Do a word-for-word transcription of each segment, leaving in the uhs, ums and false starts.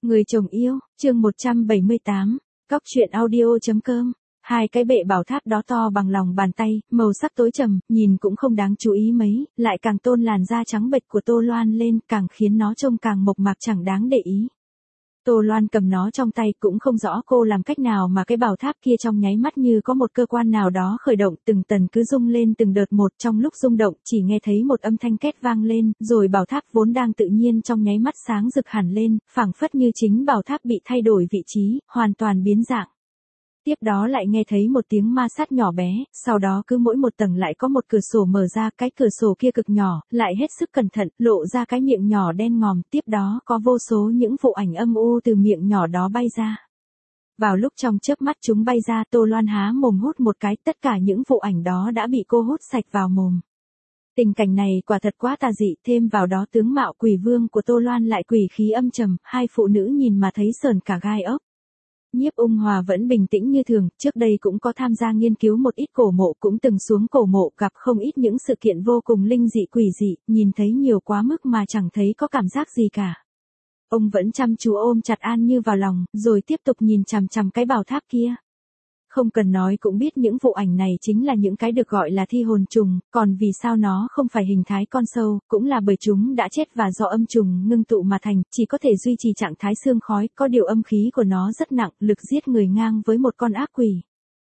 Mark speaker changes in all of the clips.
Speaker 1: Người chồng yêu, chương một trăm bảy mươi tám, Cóc truyện audio.com. Hai cái bệ bảo tháp đó to bằng lòng bàn tay, màu sắc tối trầm, nhìn cũng không đáng chú ý mấy, lại càng tôn làn da trắng bệch của Tô Loan lên, càng khiến nó trông càng mộc mạc chẳng đáng để ý. Tô Loan cầm nó trong tay, cũng không rõ cô làm cách nào mà cái bảo tháp kia trong nháy mắt như có một cơ quan nào đó khởi động, từng tần cứ rung lên từng đợt một. Trong lúc rung động chỉ nghe thấy một âm thanh két vang lên, rồi bảo tháp vốn đang tự nhiên trong nháy mắt sáng rực hẳn lên, phảng phất như chính bảo tháp bị thay đổi vị trí, hoàn toàn biến dạng. Tiếp đó lại nghe thấy một tiếng ma sát nhỏ bé, sau đó cứ mỗi một tầng lại có một cửa sổ mở ra, cái cửa sổ kia cực nhỏ, lại hết sức cẩn thận, lộ ra cái miệng nhỏ đen ngòm, tiếp đó có vô số những vụ ảnh âm u từ miệng nhỏ đó bay ra. Vào lúc trong chớp mắt chúng bay ra, Tô Loan há mồm hút một cái, tất cả những vụ ảnh đó đã bị cô hút sạch vào mồm. Tình cảnh này quả thật quá tà dị, thêm vào đó tướng mạo quỷ vương của Tô Loan lại quỷ khí âm trầm, hai phụ nữ nhìn mà thấy sờn cả gai ốc. Nhiếp Ung Hòa vẫn bình tĩnh như thường, trước đây cũng có tham gia nghiên cứu một ít cổ mộ, cũng từng xuống cổ mộ gặp không ít những sự kiện vô cùng linh dị quỷ dị, nhìn thấy nhiều quá mức mà chẳng thấy có cảm giác gì cả. Ông vẫn chăm chú ôm chặt An Như vào lòng, rồi tiếp tục nhìn chằm chằm cái bảo tháp kia. Không cần nói cũng biết những vụ ảnh này chính là những cái được gọi là thi hồn trùng, còn vì sao nó không phải hình thái con sâu, cũng là bởi chúng đã chết và do âm trùng ngưng tụ mà thành, chỉ có thể duy trì trạng thái xương khói, có điều âm khí của nó rất nặng, lực giết người ngang với một con ác quỷ.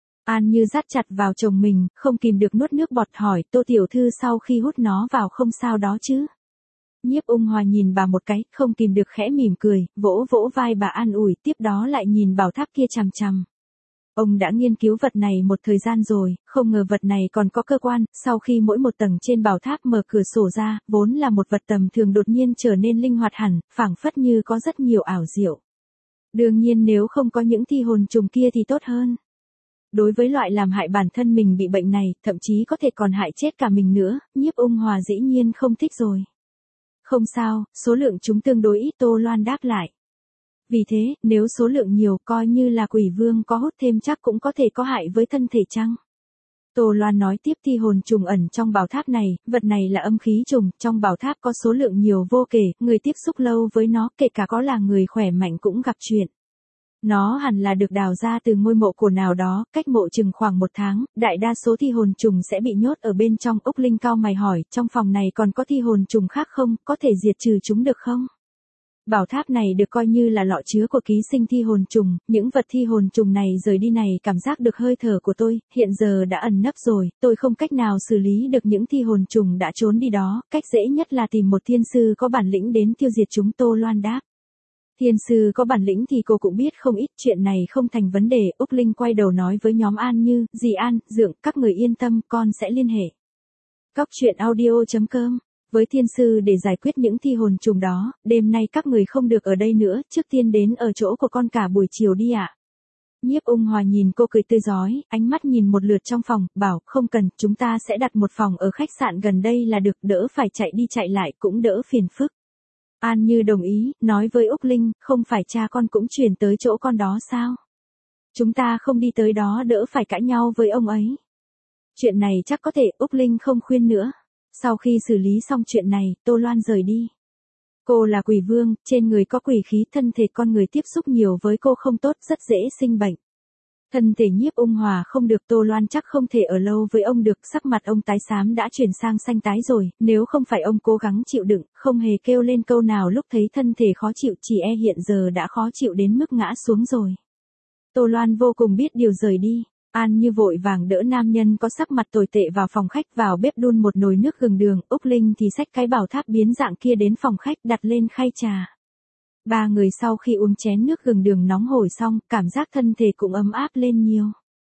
Speaker 1: An Như dắt chặt vào chồng mình, không kìm được nuốt nước bọt hỏi, Tô tiểu thư sau khi hút nó vào không sao đó chứ? Nhiếp Ung Hòa nhìn bà một cái, không kìm được khẽ mỉm cười, vỗ vỗ vai bà an ủi, tiếp đó lại nhìn bảo tháp kia chằm chằm. Ông đã nghiên cứu vật này một thời gian rồi, không ngờ vật này còn có cơ quan, sau khi mỗi một tầng trên bảo tháp mở cửa sổ ra, vốn là một vật tầm thường đột nhiên trở nên linh hoạt hẳn, phảng phất như có rất nhiều ảo diệu. Đương nhiên nếu không có những thi hồn trùng kia thì tốt hơn. Đối với loại làm hại bản thân mình bị bệnh này, thậm chí có thể còn hại chết cả mình nữa, Nhiếp Ung Hòa dĩ nhiên không thích rồi. Không sao, số lượng chúng tương đối ít, Tô Loan đáp lại. Vì thế, nếu số lượng nhiều coi như là quỷ vương có hút thêm chắc cũng có thể có hại với thân thể chăng? Tô Loan nói tiếp, thi hồn trùng ẩn trong bảo tháp này, vật này là âm khí trùng, trong bảo tháp có số lượng nhiều vô kể, người tiếp xúc lâu với nó, kể cả có là người khỏe mạnh cũng gặp chuyện. Nó hẳn là được đào ra từ ngôi mộ cổ nào đó, cách mộ chừng khoảng một tháng, đại đa số thi hồn trùng sẽ bị nhốt ở bên trong. Úc Linh cau mày hỏi, trong phòng này còn có thi hồn trùng khác không, có thể diệt trừ chúng được không? Bảo tháp này được coi như là lọ chứa của ký sinh thi hồn trùng, những vật thi hồn trùng này rời đi này cảm giác được hơi thở của tôi, hiện giờ đã ẩn nấp rồi, tôi không cách nào xử lý được những thi hồn trùng đã trốn đi đó, cách dễ nhất là tìm một thiên sư có bản lĩnh đến tiêu diệt chúng, Tô Loan đáp. Thiên sư có bản lĩnh thì cô cũng biết không ít, chuyện này không thành vấn đề. Úc Linh quay đầu nói với nhóm An Như, dì An, Dượng, các người yên tâm, con sẽ liên hệ. Cóc truyện audio.com. Với thiên sư để giải quyết những thi hồn trùng đó, đêm nay các người không được ở đây nữa, trước tiên đến ở chỗ của con cả buổi chiều đi ạ. Nhiếp Ung Hòa nhìn cô cười tươi rói, ánh mắt nhìn một lượt trong phòng, bảo, không cần, chúng ta sẽ đặt một phòng ở khách sạn gần đây là được, đỡ phải chạy đi chạy lại, cũng đỡ phiền phức. An Như đồng ý, nói với Úc Linh, không phải cha con cũng chuyển tới chỗ con đó sao? Chúng ta không đi tới đó đỡ phải cãi nhau với ông ấy. Chuyện này chắc có thể, Úc Linh không khuyên nữa. Sau khi xử lý xong chuyện này, Tô Loan rời đi. Cô là quỷ vương, trên người có quỷ khí, thân thể con người tiếp xúc nhiều với cô không tốt, rất dễ sinh bệnh. Thân thể Nhiếp Ung Hòa không được, Tô Loan chắc không thể ở lâu với ông được, sắc mặt ông tái xám đã chuyển sang xanh tái rồi, nếu không phải ông cố gắng chịu đựng, không hề kêu lên câu nào lúc thấy thân thể khó chịu, chỉ e hiện giờ đã khó chịu đến mức ngã xuống rồi. Tô Loan vô cùng biết điều rời đi. An Như vội vàng đỡ nam nhân có sắc mặt tồi tệ vào phòng khách, vào bếp đun một nồi nước gừng đường, Úc Linh thì xách cái bảo tháp biến dạng kia đến phòng khách đặt lên khay trà. Ba người sau khi uống chén nước gừng đường nóng hổi xong, cảm giác thân thể cũng ấm áp lên nhiều.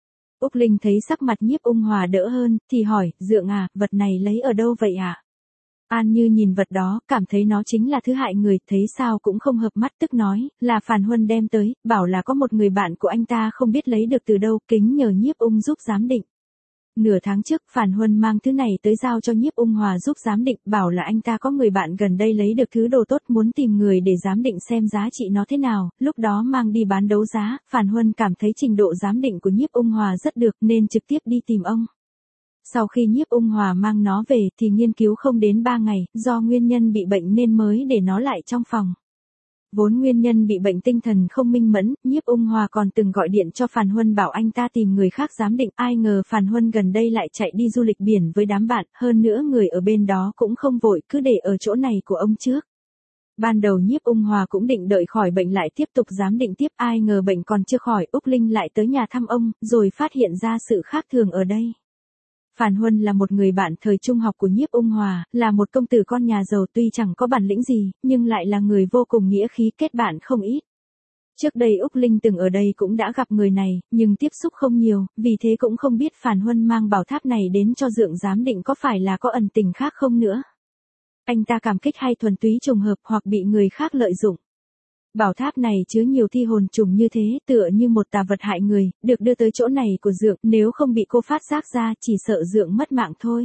Speaker 1: Úc Linh thấy sắc mặt Nhiếp Ung Hòa đỡ hơn, thì hỏi, Dượng à, vật này lấy ở đâu vậy ạ? À? An Như nhìn vật đó, cảm thấy nó chính là thứ hại người, thấy sao cũng không hợp mắt, tức nói, là Phàn Huân đem tới, bảo là có một người bạn của anh ta không biết lấy được từ đâu, kính nhờ Nhiếp Ung giúp giám định. Nửa tháng trước, Phàn Huân mang thứ này tới giao cho Nhiếp Ung Hòa giúp giám định, bảo là anh ta có người bạn gần đây lấy được thứ đồ tốt, muốn tìm người để giám định xem giá trị nó thế nào, lúc đó mang đi bán đấu giá. Phàn Huân cảm thấy trình độ giám định của Nhiếp Ung Hòa rất được nên trực tiếp đi tìm ông. Sau khi Nhiếp Ung Hòa mang nó về thì nghiên cứu không đến ba ngày, do nguyên nhân bị bệnh nên mới để nó lại trong phòng. Vốn nguyên nhân bị bệnh tinh thần không minh mẫn, Nhiếp Ung Hòa còn từng gọi điện cho Phàn Huân bảo anh ta tìm người khác giám định, ai ngờ Phàn Huân gần đây lại chạy đi du lịch biển với đám bạn, hơn nữa người ở bên đó cũng không vội, cứ để ở chỗ này của ông trước. Ban đầu Nhiếp Ung Hòa cũng định đợi khỏi bệnh lại tiếp tục giám định tiếp, ai ngờ bệnh còn chưa khỏi, Úc Linh lại tới nhà thăm ông, rồi phát hiện ra sự khác thường ở đây. Phàn Huân là một người bạn thời trung học của Nhiếp Ung Hòa, là một công tử con nhà giàu tuy chẳng có bản lĩnh gì, nhưng lại là người vô cùng nghĩa khí, kết bạn không ít. Trước đây Úc Linh từng ở đây cũng đã gặp người này, nhưng tiếp xúc không nhiều, vì thế cũng không biết Phàn Huân mang bảo tháp này đến cho dượng giám định có phải là có ẩn tình khác không nữa. Anh ta cảm kích hay thuần túy trùng hợp hoặc bị người khác lợi dụng. Bảo tháp này chứa nhiều thi hồn trùng như thế, tựa như một tà vật hại người, được đưa tới chỗ này của dượng, nếu không bị cô phát giác ra chỉ sợ dượng mất mạng thôi.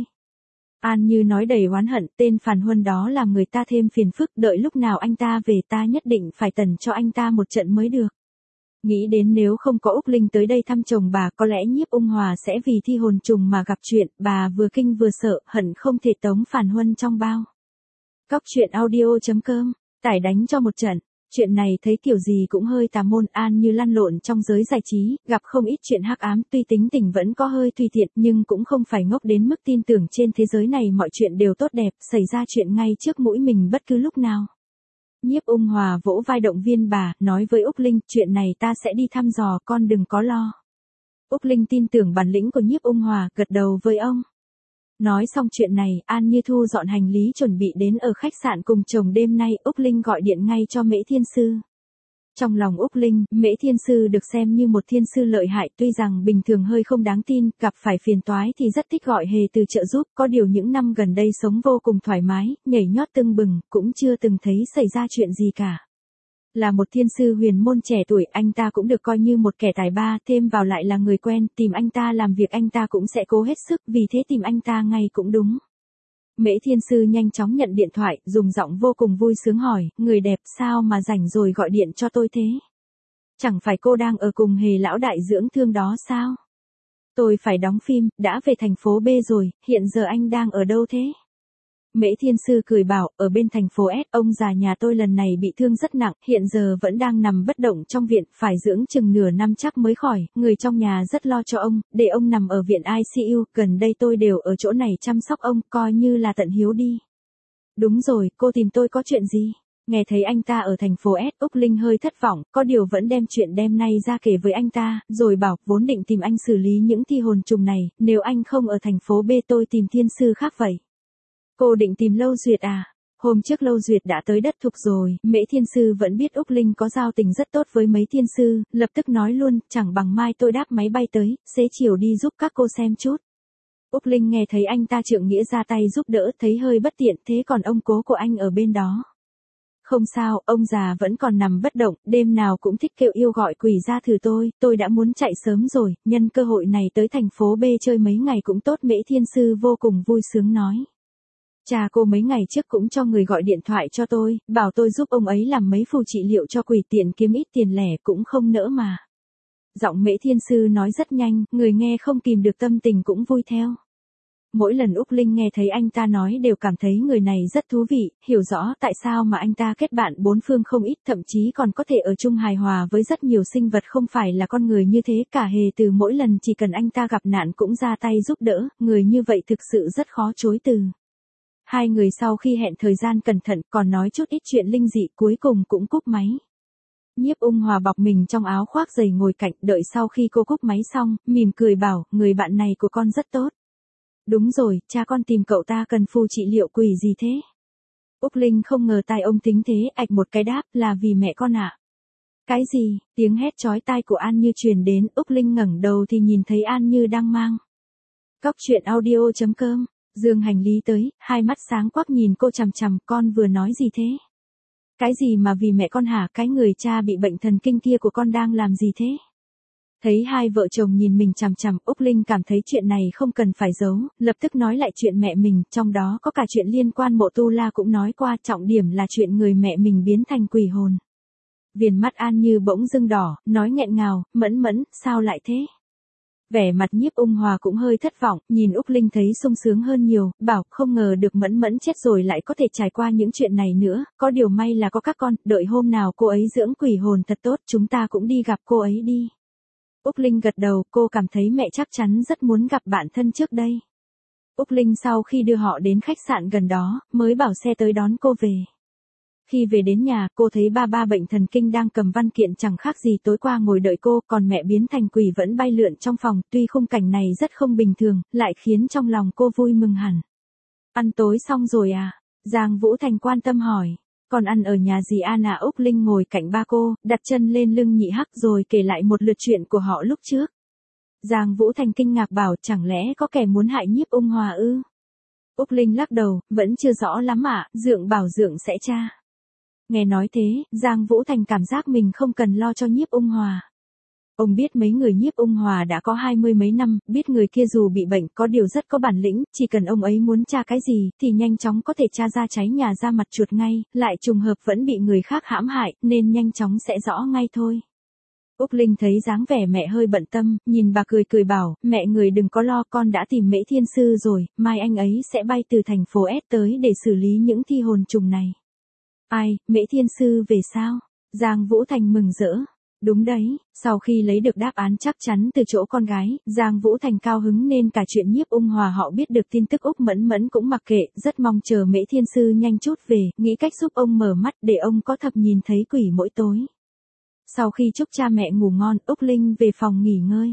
Speaker 1: An Như nói đầy oán hận, tên Phàn Huân đó làm người ta thêm phiền phức, đợi lúc nào anh ta về ta nhất định phải tần cho anh ta một trận mới được. Nghĩ đến nếu không có Úc Linh tới đây thăm chồng bà, có lẽ Nhiếp Ung Hòa sẽ vì thi hồn trùng mà gặp chuyện, bà vừa kinh vừa sợ, hận không thể tống Phàn Huân trong bao. Cóc truyện audio chấm com, tải đánh cho một trận. Chuyện này thấy kiểu gì cũng hơi tà môn. An Như lăn lộn trong giới giải trí, gặp không ít chuyện hắc ám, tuy tính tình vẫn có hơi tùy tiện nhưng cũng không phải ngốc đến mức tin tưởng trên thế giới này mọi chuyện đều tốt đẹp, xảy ra chuyện ngay trước mũi mình bất cứ lúc nào. Nhiếp Ung Hòa vỗ vai động viên bà, nói với Úc Linh, chuyện này ta sẽ đi thăm dò, con đừng có lo. Úc Linh tin tưởng bản lĩnh của Nhiếp Ung Hòa, gật đầu với ông. Nói xong chuyện này, An Như thu dọn hành lý chuẩn bị đến ở khách sạn cùng chồng đêm nay, Úc Linh gọi điện ngay cho Mễ Thiên Sư. Trong lòng Úc Linh, Mễ Thiên Sư được xem như một thiên sư lợi hại, tuy rằng bình thường hơi không đáng tin, gặp phải phiền toái thì rất thích gọi hề từ trợ giúp, có điều những năm gần đây sống vô cùng thoải mái, nhảy nhót tưng bừng, cũng chưa từng thấy xảy ra chuyện gì cả. Là một thiên sư huyền môn trẻ tuổi, anh ta cũng được coi như một kẻ tài ba, thêm vào lại là người quen, tìm anh ta làm việc anh ta cũng sẽ cố hết sức, vì thế tìm anh ta ngay cũng đúng. Mễ Thiên Sư nhanh chóng nhận điện thoại, dùng giọng vô cùng vui sướng hỏi, người đẹp sao mà rảnh rồi gọi điện cho tôi thế? Chẳng phải cô đang ở cùng hề lão đại dưỡng thương đó sao? Tôi phải đóng phim, đã về thành phố B rồi, hiện giờ anh đang ở đâu thế? Mễ Thiên Sư cười bảo, ở bên thành phố S, ông già nhà tôi lần này bị thương rất nặng, hiện giờ vẫn đang nằm bất động trong viện, phải dưỡng chừng nửa năm chắc mới khỏi, người trong nhà rất lo cho ông, để ông nằm ở viện I C U, gần đây tôi đều ở chỗ này chăm sóc ông, coi như là tận hiếu đi. Đúng rồi, cô tìm tôi có chuyện gì? Nghe thấy anh ta ở thành phố S, Úc Linh hơi thất vọng, có điều vẫn đem chuyện đêm nay ra kể với anh ta, rồi bảo, vốn định tìm anh xử lý những thi hồn trùng này, nếu anh không ở thành phố B tôi tìm thiên sư khác vậy. Cô định tìm Lâu Duyệt à? Hôm trước Lâu Duyệt đã tới đất thục rồi, Mễ Thiên Sư vẫn biết Úc Linh có giao tình rất tốt với mấy thiên sư, lập tức nói luôn, chẳng bằng mai tôi đáp máy bay tới, xế chiều đi giúp các cô xem chút. Úc Linh nghe thấy anh ta trượng nghĩa ra tay giúp đỡ, thấy hơi bất tiện, thế còn ông cố của anh ở bên đó. Không sao, ông già vẫn còn nằm bất động, đêm nào cũng thích kêu yêu gọi quỷ ra thử tôi, tôi đã muốn chạy sớm rồi, nhân cơ hội này tới thành phố B chơi mấy ngày cũng tốt. Mễ Thiên Sư vô cùng vui sướng nói. Cha cô mấy ngày trước cũng cho người gọi điện thoại cho tôi, bảo tôi giúp ông ấy làm mấy phù trị liệu cho quỷ tiện kiếm ít tiền lẻ cũng không nỡ mà. Giọng Mễ Thiên Sư nói rất nhanh, người nghe không kìm được tâm tình cũng vui theo. Mỗi lần Úc Linh nghe thấy anh ta nói đều cảm thấy người này rất thú vị, hiểu rõ tại sao mà anh ta kết bạn bốn phương không ít, thậm chí còn có thể ở chung hài hòa với rất nhiều sinh vật không phải là con người như thế cả. Hề từ mỗi lần chỉ cần anh ta gặp nạn cũng ra tay giúp đỡ, người như vậy thực sự rất khó chối từ. Hai người sau khi hẹn thời gian cẩn thận còn nói chút ít chuyện linh dị, cuối cùng cũng cúp máy. Nhiếp Ung Hòa bọc mình trong áo khoác dày ngồi cạnh, đợi sau khi cô cúp máy xong, mỉm cười bảo, người bạn này của con rất tốt. Đúng rồi, cha con tìm cậu ta cần phù trị liệu quỷ gì thế? Úc Linh không ngờ tai ông tính thế, ạch một cái đáp, là vì mẹ con ạ. À? Cái gì? Tiếng hét chói tai của An Như truyền đến, Úc Linh ngẩng đầu thì nhìn thấy An Như đang mang. Cóc truyện audio chấm com, dương hành lý tới, hai mắt sáng quắc nhìn cô chằm chằm, con vừa nói gì thế? Cái gì mà vì mẹ con hả? Cái người cha bị bệnh thần kinh kia của con đang làm gì thế? Thấy hai vợ chồng nhìn mình chằm chằm, Úc Linh cảm thấy chuyện này không cần phải giấu, lập tức nói lại chuyện mẹ mình, trong đó có cả chuyện liên quan mộ tu la cũng nói qua, trọng điểm là chuyện người mẹ mình biến thành quỷ hồn. Viền mắt An Như bỗng dưng đỏ, nói nghẹn ngào, mẫn mẫn, sao lại thế? Vẻ mặt Nhiếp Ung Hòa cũng hơi thất vọng, nhìn Úc Linh thấy sung sướng hơn nhiều, bảo không ngờ được Mẫn Mẫn chết rồi lại có thể trải qua những chuyện này nữa, có điều may là có các con, đợi hôm nào cô ấy dưỡng quỷ hồn thật tốt chúng ta cũng đi gặp cô ấy đi. Úc Linh gật đầu, cô cảm thấy mẹ chắc chắn rất muốn gặp bạn thân trước đây. Úc Linh sau khi đưa họ đến khách sạn gần đó, mới bảo xe tới đón cô về. Khi về đến nhà, cô thấy ba ba bệnh thần kinh đang cầm văn kiện chẳng khác gì tối qua ngồi đợi cô, còn mẹ biến thành quỷ vẫn bay lượn trong phòng, tuy khung cảnh này rất không bình thường, lại khiến trong lòng cô vui mừng hẳn. Ăn tối xong rồi à? Giang Vũ Thành quan tâm hỏi. Còn ăn ở nhà dì An à? Úc Linh ngồi cạnh ba cô, đặt chân lên lưng Nhị Hắc rồi kể lại một lượt chuyện của họ lúc trước. Giang Vũ Thành kinh ngạc bảo chẳng lẽ có kẻ muốn hại Nhiếp Ung Hòa ư? Úc Linh lắc đầu, vẫn chưa rõ lắm ạ, Dượng bảo Dượng sẽ tra. Nghe nói thế, Giang Vũ Thành cảm giác mình không cần lo cho Nhiếp Ung Hòa. Ông biết mấy người Nhiếp Ung Hòa đã có hai mươi mấy năm, biết người kia dù bị bệnh có điều rất có bản lĩnh, chỉ cần ông ấy muốn tra cái gì thì nhanh chóng có thể tra ra cháy nhà ra mặt chuột ngay, lại trùng hợp vẫn bị người khác hãm hại nên nhanh chóng sẽ rõ ngay thôi. Úc Linh thấy dáng vẻ mẹ hơi bận tâm, nhìn bà cười cười bảo, mẹ người đừng có lo, con đã tìm Mễ Thiên Sư rồi, mai anh ấy sẽ bay từ thành phố S tới để xử lý những thi hồn trùng này. Ai, Mễ Thiên Sư về sao? Giang Vũ Thành mừng rỡ. Đúng đấy, sau khi lấy được đáp án chắc chắn từ chỗ con gái, Giang Vũ Thành cao hứng nên cả chuyện Nhiếp Ung Hòa họ biết được tin tức Úc Mẫn Mẫn cũng mặc kệ, rất mong chờ Mễ Thiên Sư nhanh chút về, nghĩ cách giúp ông mở mắt để ông có thập nhìn thấy quỷ mỗi tối. Sau khi chúc cha mẹ ngủ ngon, Úc Linh về phòng nghỉ ngơi.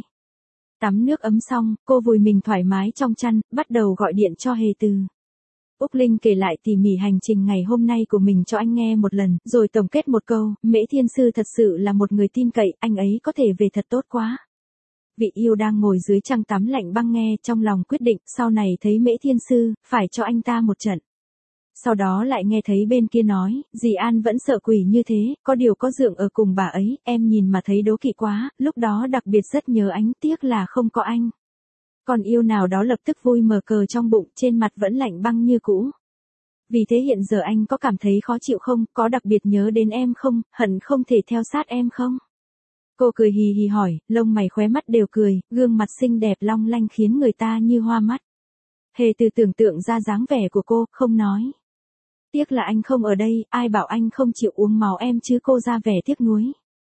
Speaker 1: Tắm nước ấm xong, cô vùi mình thoải mái trong chăn, bắt đầu gọi điện cho Hề Từ. Úc Linh kể lại tỉ mỉ hành trình ngày hôm nay của mình cho anh nghe một lần, rồi tổng kết một câu, Mễ Thiên Sư thật sự là một người tin cậy, anh ấy có thể về thật tốt quá. Vị yêu đang ngồi dưới chăn tắm lạnh băng nghe trong lòng quyết định, sau này thấy Mễ Thiên Sư, phải cho anh ta một trận. Sau đó lại nghe thấy bên kia nói, dì An vẫn sợ quỷ như thế, có điều có Dượng ở cùng bà ấy, em nhìn mà thấy đố kỵ quá, lúc đó đặc biệt rất nhớ anh, tiếc là không có anh. Còn yêu nào đó lập tức vui mờ cờ trong bụng, trên mặt vẫn lạnh băng như cũ. Vì thế hiện giờ anh có cảm thấy khó chịu không, có đặc biệt nhớ đến em không, hận không thể theo sát em không? Cô cười hì hì hỏi, lông mày khóe mắt đều cười, gương mặt xinh đẹp long lanh khiến người ta như hoa mắt. Hề Từ tưởng tượng ra dáng vẻ của cô, không nói. Tiếc là anh không ở đây, ai bảo anh không chịu uống máu em chứ, cô ra vẻ tiếc nuối.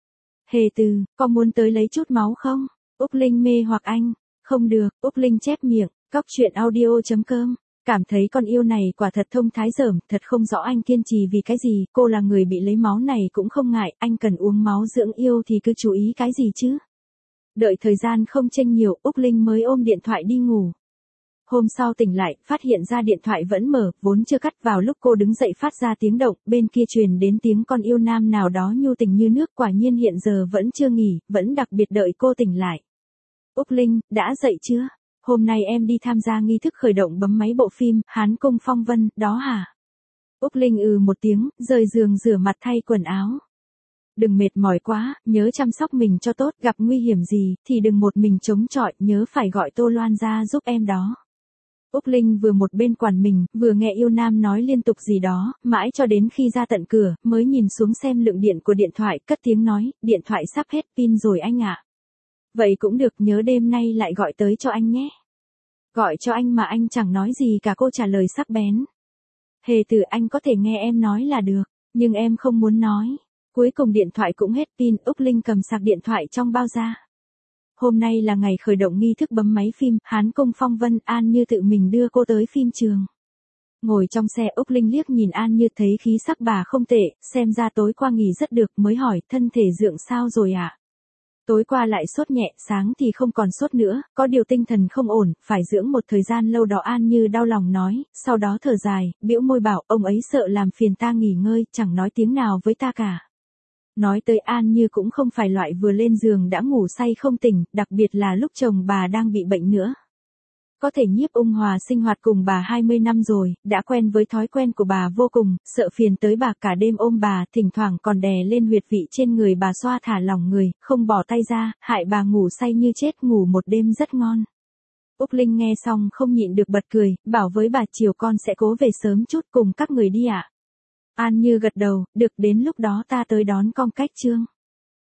Speaker 1: Hề Từ, có muốn tới lấy chút máu không? Úc Linh mê hoặc anh. Không được, Úc Linh chép miệng, cóc truyện audio chấm com. Cảm thấy con yêu này quả thật thông thái dởm, thật không rõ anh kiên trì vì cái gì, cô là người bị lấy máu này cũng không ngại, anh cần uống máu dưỡng yêu thì cứ chú ý cái gì chứ. Đợi thời gian không chênh nhiều, Úc Linh mới ôm điện thoại đi ngủ. Hôm sau tỉnh lại, phát hiện ra điện thoại vẫn mở, vốn chưa cắt, vào lúc cô đứng dậy phát ra tiếng động, bên kia truyền đến tiếng con yêu nam nào đó nhu tình như nước, quả nhiên hiện giờ vẫn chưa nghỉ, vẫn đặc biệt đợi cô tỉnh lại. Úc Linh, đã dậy chưa? Hôm nay em đi tham gia nghi thức khởi động bấm máy bộ phim, Hán Cung Phong Vân, đó hả? Úc Linh ừ một tiếng, rời giường rửa mặt thay quần áo. Đừng mệt mỏi quá, nhớ chăm sóc mình cho tốt, gặp nguy hiểm gì, thì đừng một mình chống chọi, nhớ phải gọi Tô Loan ra giúp em đó. Úc Linh vừa một bên quản mình, vừa nghe yêu nam nói liên tục gì đó, mãi cho đến khi ra tận cửa, mới nhìn xuống xem lượng điện của điện thoại, cất tiếng nói, điện thoại sắp hết pin rồi anh ạ. Vậy cũng được, nhớ đêm nay lại gọi tới cho anh nhé. Gọi cho anh mà anh chẳng nói gì cả, cô trả lời sắc bén. Hề Từ, anh có thể nghe em nói là được, nhưng em không muốn nói. Cuối cùng điện thoại cũng hết pin, Úc Linh cầm sạc điện thoại trong bao ra. Hôm nay là ngày khởi động nghi thức bấm máy phim, Hán Cung Phong Vân, An Như tự mình đưa cô tới phim trường. Ngồi trong xe, Úc Linh liếc nhìn An Như thấy khí sắc bà không tệ, xem ra tối qua nghỉ rất được, mới hỏi, thân thể Dượng sao rồi ạ? À? Tối qua lại sốt nhẹ, sáng thì không còn sốt nữa, có điều tinh thần không ổn, phải dưỡng một thời gian lâu đó. An Như đau lòng nói, sau đó thở dài, bĩu môi bảo, ông ấy sợ làm phiền ta nghỉ ngơi, chẳng nói tiếng nào với ta cả. Nói tới An Như cũng không phải loại vừa lên giường đã ngủ say không tỉnh, đặc biệt là lúc chồng bà đang bị bệnh nữa. Có thể Nhiếp Ung Hòa sinh hoạt cùng bà hai mươi năm rồi, đã quen với thói quen của bà vô cùng, sợ phiền tới bà, cả đêm ôm bà, thỉnh thoảng còn đè lên huyệt vị trên người bà xoa thả lỏng người, không bỏ tay ra, hại bà ngủ say như chết, ngủ một đêm rất ngon. Úc Linh nghe xong không nhịn được bật cười, bảo với bà chiều con sẽ cố về sớm chút cùng các người đi ạ. À? An Như gật đầu, được, đến lúc đó ta tới đón con cách Trương.